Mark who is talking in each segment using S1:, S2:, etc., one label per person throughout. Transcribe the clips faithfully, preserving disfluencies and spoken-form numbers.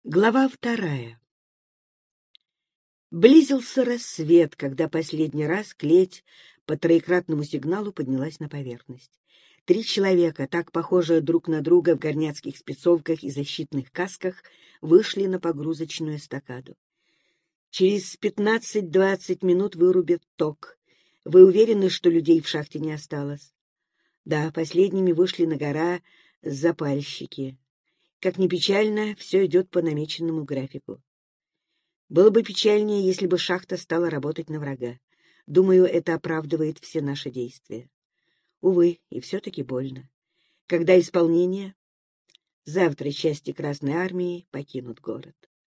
S1: Глава вторая. Близился рассвет, когда последний раз клеть по троекратному сигналу поднялась на поверхность. Три человека, так похожие друг на друга в горняцких спецовках и защитных касках, вышли на погрузочную эстакаду. Через пятнадцать-двадцать минут вырубят ток. Вы уверены, что людей в шахте не осталось? Да, последними вышли на гора запальщики. Как ни печально, все идет по намеченному графику. Было бы печальнее, если бы шахта стала работать на врага. Думаю, это оправдывает все наши действия. Увы, и все-таки больно. Когда исполнение? Завтра части Красной Армии покинут город.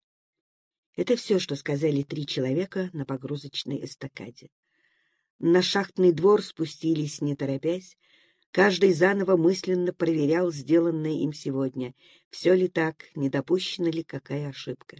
S1: Это все, что сказали три человека на погрузочной эстакаде. На шахтный двор спустились, не торопясь. Каждый заново мысленно проверял сделанное им сегодня. Все ли так, не допущена ли какая ошибка.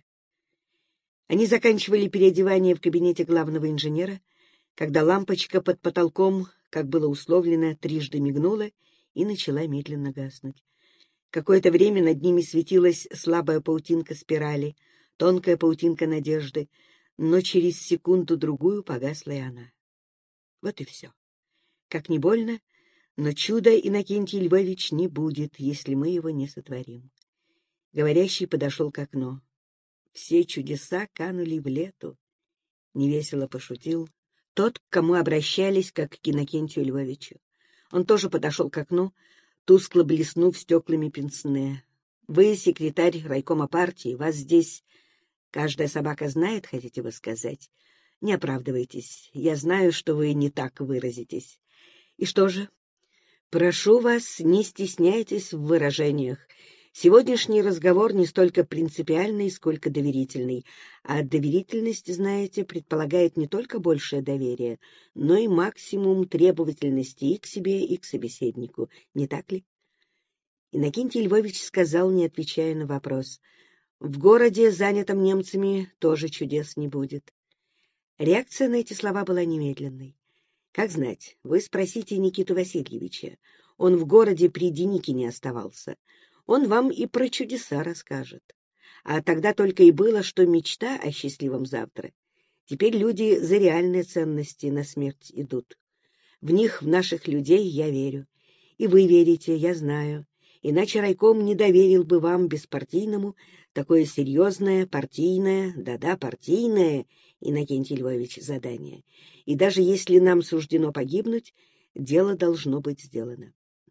S1: Они заканчивали переодевание в кабинете главного инженера, когда лампочка под потолком, как было условлено, трижды мигнула и начала медленно гаснуть. Какое-то время над ними светилась слабая паутинка спирали, тонкая паутинка надежды, но через секунду-другую погасла и она. Вот и все. Как ни больно, но чуда Иннокентий Львович не будет, если мы его не сотворим. Говорящий подошел к окну. Все чудеса канули в лету. Невесело пошутил тот, к кому обращались, как к Иннокентию Львовичу. Он тоже подошел к окну, тускло блеснув стеклами пенсне. Вы секретарь райкома партии, вас здесь каждая собака знает, хотите вы сказать? Не оправдывайтесь, я знаю, что вы не так выразитесь. И что же? Прошу вас, не стесняйтесь в выражениях. Сегодняшний разговор не столько принципиальный, сколько доверительный. А доверительность, знаете, предполагает не только большее доверие, но и максимум требовательности и к себе, и к собеседнику. Не так ли? Иннокентий Львович сказал, не отвечая на вопрос. В городе, занятом немцами, тоже чудес не будет. Реакция на эти слова была немедленной. Как знать, вы спросите Никиту Васильевича. Он в городе при Деникине оставался. Он вам и про чудеса расскажет. А тогда только и было, что мечта о счастливом завтра. Теперь люди за реальные ценности на смерть идут. В них, в наших людей, я верю. И вы верите, я знаю. Иначе райком не доверил бы вам, беспартийному, такое серьезное, партийное, да-да, партийное, Иннокентий Львович, задание. И даже если нам суждено погибнуть, дело должно быть сделано.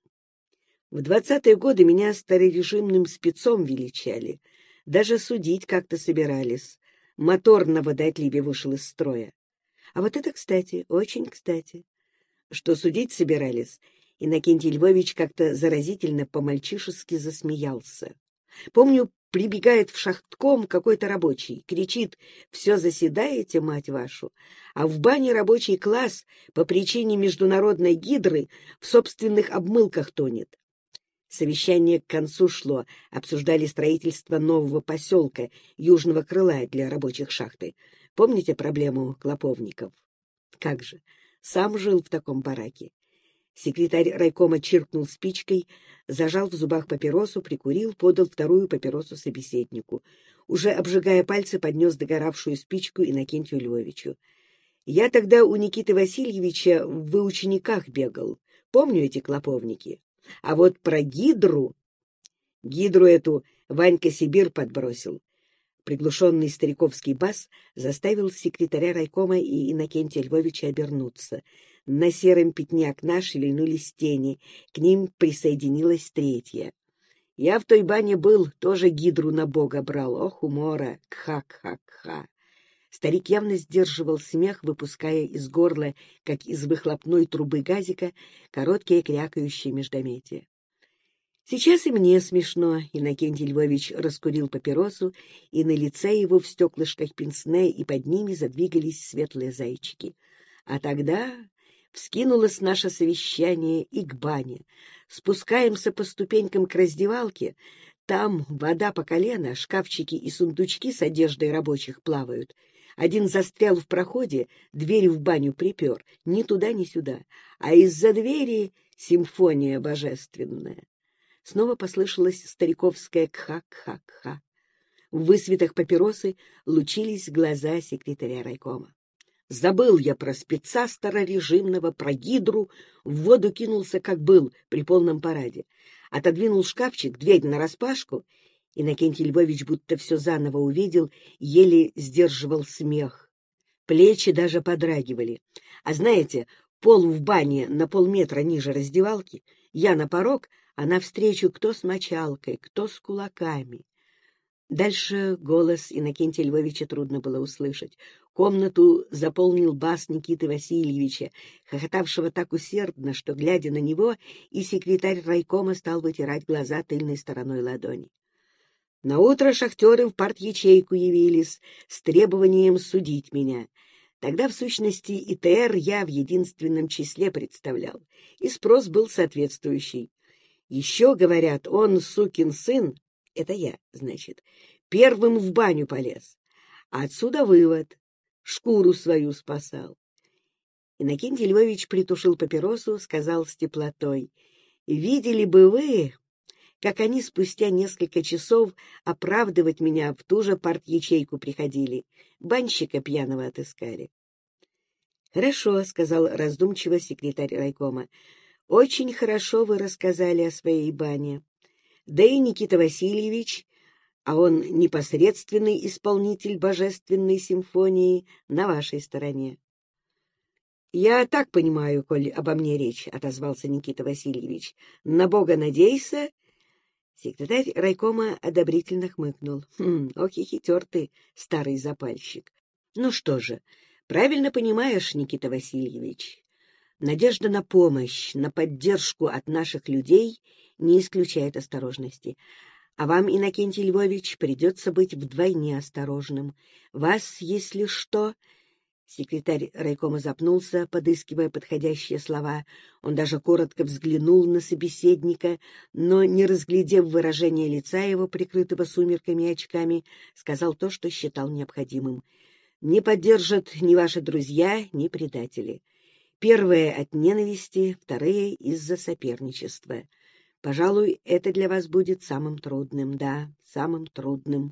S1: В двадцатые годы меня старорежимным спецом величали. Даже судить как-то собирались. Мотор на водоотливе вышел из строя. А вот это, кстати, очень кстати. Что судить собирались, Иннокентий Львович как-то заразительно по-мальчишески засмеялся. Помню, прибегает в шахтком какой-то рабочий, кричит: «Все заседаете, мать вашу!» А в бане рабочий класс по причине международной гидры в собственных обмылках тонет. Совещание к концу шло, обсуждали строительство нового поселка, южного крыла для рабочих шахты. Помните проблему клоповников? Как же, сам жил в таком бараке. Секретарь райкома чиркнул спичкой, зажал в зубах папиросу, прикурил, подал вторую папиросу собеседнику. Уже обжигая пальцы, поднес догоравшую спичку Иннокентию Львовичу. Я тогда у Никиты Васильевича в учениках бегал. Помню эти клоповники. А вот про гидру... Гидру эту Ванька Сибир подбросил. Приглушенный стариковский бас заставил секретаря райкома и Иннокентия Львовича обернуться. На сером пятне окна шевельнулись тени, к ним присоединилась третья. Я в той бане был, тоже гидру на бога брал. Ох, умора! Кха-кха-кха! Старик явно сдерживал смех, выпуская из горла, как из выхлопной трубы газика, короткие крякающие междометия. Сейчас и мне смешно. Иннокентий Львович раскурил папиросу, и на лице его в стеклышках пенсне и под ними задвигались светлые зайчики. А тогда вскинулось наше совещание и к бане. Спускаемся по ступенькам к раздевалке. Там вода по колено, шкафчики и сундучки с одеждой рабочих плавают. Один застрял в проходе, дверь в баню припер, ни туда, ни сюда. А из-за двери симфония божественная. Снова послышалась стариковская кха-кха-кха. В высветах папиросы лучились глаза секретаря райкома. Забыл я про спеца старорежимного, про гидру, в воду кинулся, как был, при полном параде. Отодвинул шкафчик, дверь нараспашку. Иннокентий Львович будто все заново увидел, еле сдерживал смех. Плечи даже подрагивали. А знаете, пол в бане на полметра ниже раздевалки, я на порог, а навстречу кто с мочалкой, кто с кулаками. Дальше голос Иннокентия Львовича трудно было услышать. Комнату заполнил бас Никиты Васильевича, хохотавшего так усердно, что, глядя на него, и секретарь райкома стал вытирать глаза тыльной стороной ладони. Наутро шахтеры в парт-ячейку явились с требованием судить меня. Тогда, в сущности, и тэ эр я в единственном числе представлял, и спрос был соответствующий. Еще, говорят, он, сукин сын, это я, значит, первым в баню полез. А отсюда вывод. Шкуру свою спасал. Иннокентий Львович притушил папиросу, сказал с теплотой: «Видели бы вы, как они спустя несколько часов оправдывать меня в ту же парт-ячейку приходили. Банщика пьяного отыскали». «Хорошо», — сказал раздумчиво секретарь райкома. «Очень хорошо вы рассказали о своей бане. Да и Никита Васильевич, а он непосредственный исполнитель божественной симфонии, на вашей стороне». «Я так понимаю, коль обо мне речь», — отозвался Никита Васильевич. «На Бога надейся». Секретарь райкома одобрительно хмыкнул. «Хм, ох и хитер ты, старый запальщик. Ну что же, правильно понимаешь, Никита Васильевич. Надежда на помощь, на поддержку от наших людей не исключает осторожности. А вам, Иннокентий Львович, придется быть вдвойне осторожным. Вас, если что...» Секретарь райкома запнулся, подыскивая подходящие слова. Он даже коротко взглянул на собеседника, но, не разглядев выражения лица его, прикрытого сумерками и очками, сказал то, что считал необходимым. «Не поддержат ни ваши друзья, ни предатели. Первые от ненависти, вторые из-за соперничества. Пожалуй, это для вас будет самым трудным, да, самым трудным.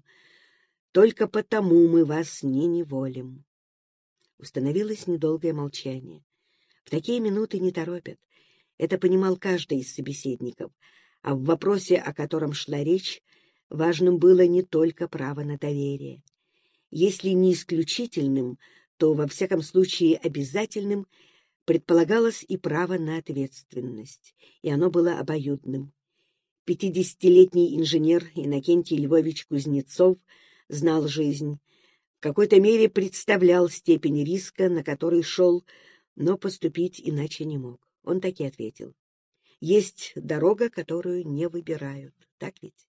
S1: Только потому мы вас не неволим». Установилось недолгое молчание. В такие минуты не торопят. Это понимал каждый из собеседников. А в вопросе, о котором шла речь, важным было не только право на доверие. Если не исключительным, то, во всяком случае, обязательным предполагалось и право на ответственность, и оно было обоюдным. Пятидесятилетний инженер Иннокентий Львович Кузнецов знал жизнь, в какой-то мере представлял степень риска, на который шел, но поступить иначе не мог. Он так и ответил: «Есть дорога, которую не выбирают». Так ведь?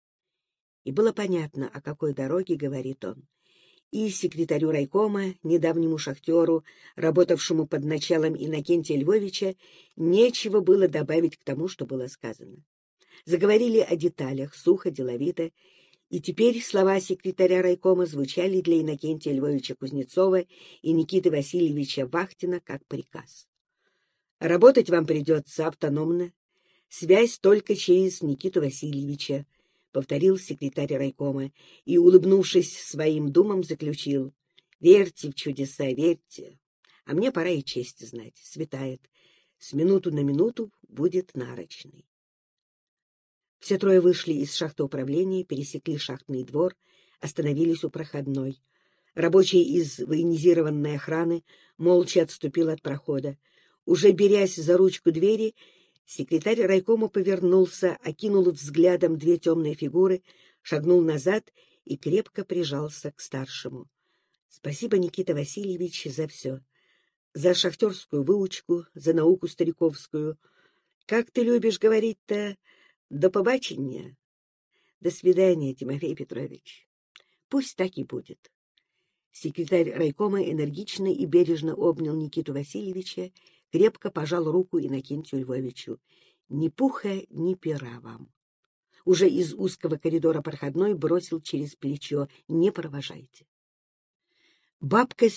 S1: И было понятно, о какой дороге говорит он. И секретарю райкома, недавнему шахтеру, работавшему под началом Иннокентия Львовича, нечего было добавить к тому, что было сказано. Заговорили о деталях, сухо, деловито, и теперь слова секретаря райкома звучали для Иннокентия Львовича Кузнецова и Никиты Васильевича Вахтина как приказ. «Работать вам придется автономно, связь только через Никиту Васильевича», — повторил секретарь райкома и, улыбнувшись своим думам, заключил: «Верьте в чудеса, верьте. А мне пора и честь знать. Светает. С минуту на минуту будет нарочный». Все трое вышли из шахты управления, пересекли шахтный двор, остановились у проходной. Рабочий из военизированной охраны молча отступил от прохода. Уже берясь за ручку двери, секретарь райкома повернулся, окинул взглядом две темные фигуры, шагнул назад и крепко прижался к старшему. «Спасибо, Никита Васильевич, за все. За шахтерскую выучку, за науку стариковскую. Как ты любишь говорить-то, до побачення. До свидания, Тимофей Петрович. Пусть так и будет». Секретарь райкома энергично и бережно обнял Никиту Васильевича, крепко пожал руку Иннокентию Львовичу. «Ни пуха, ни пера вам». Уже из узкого коридора проходной бросил через плечо: «Не провожайте». Бабка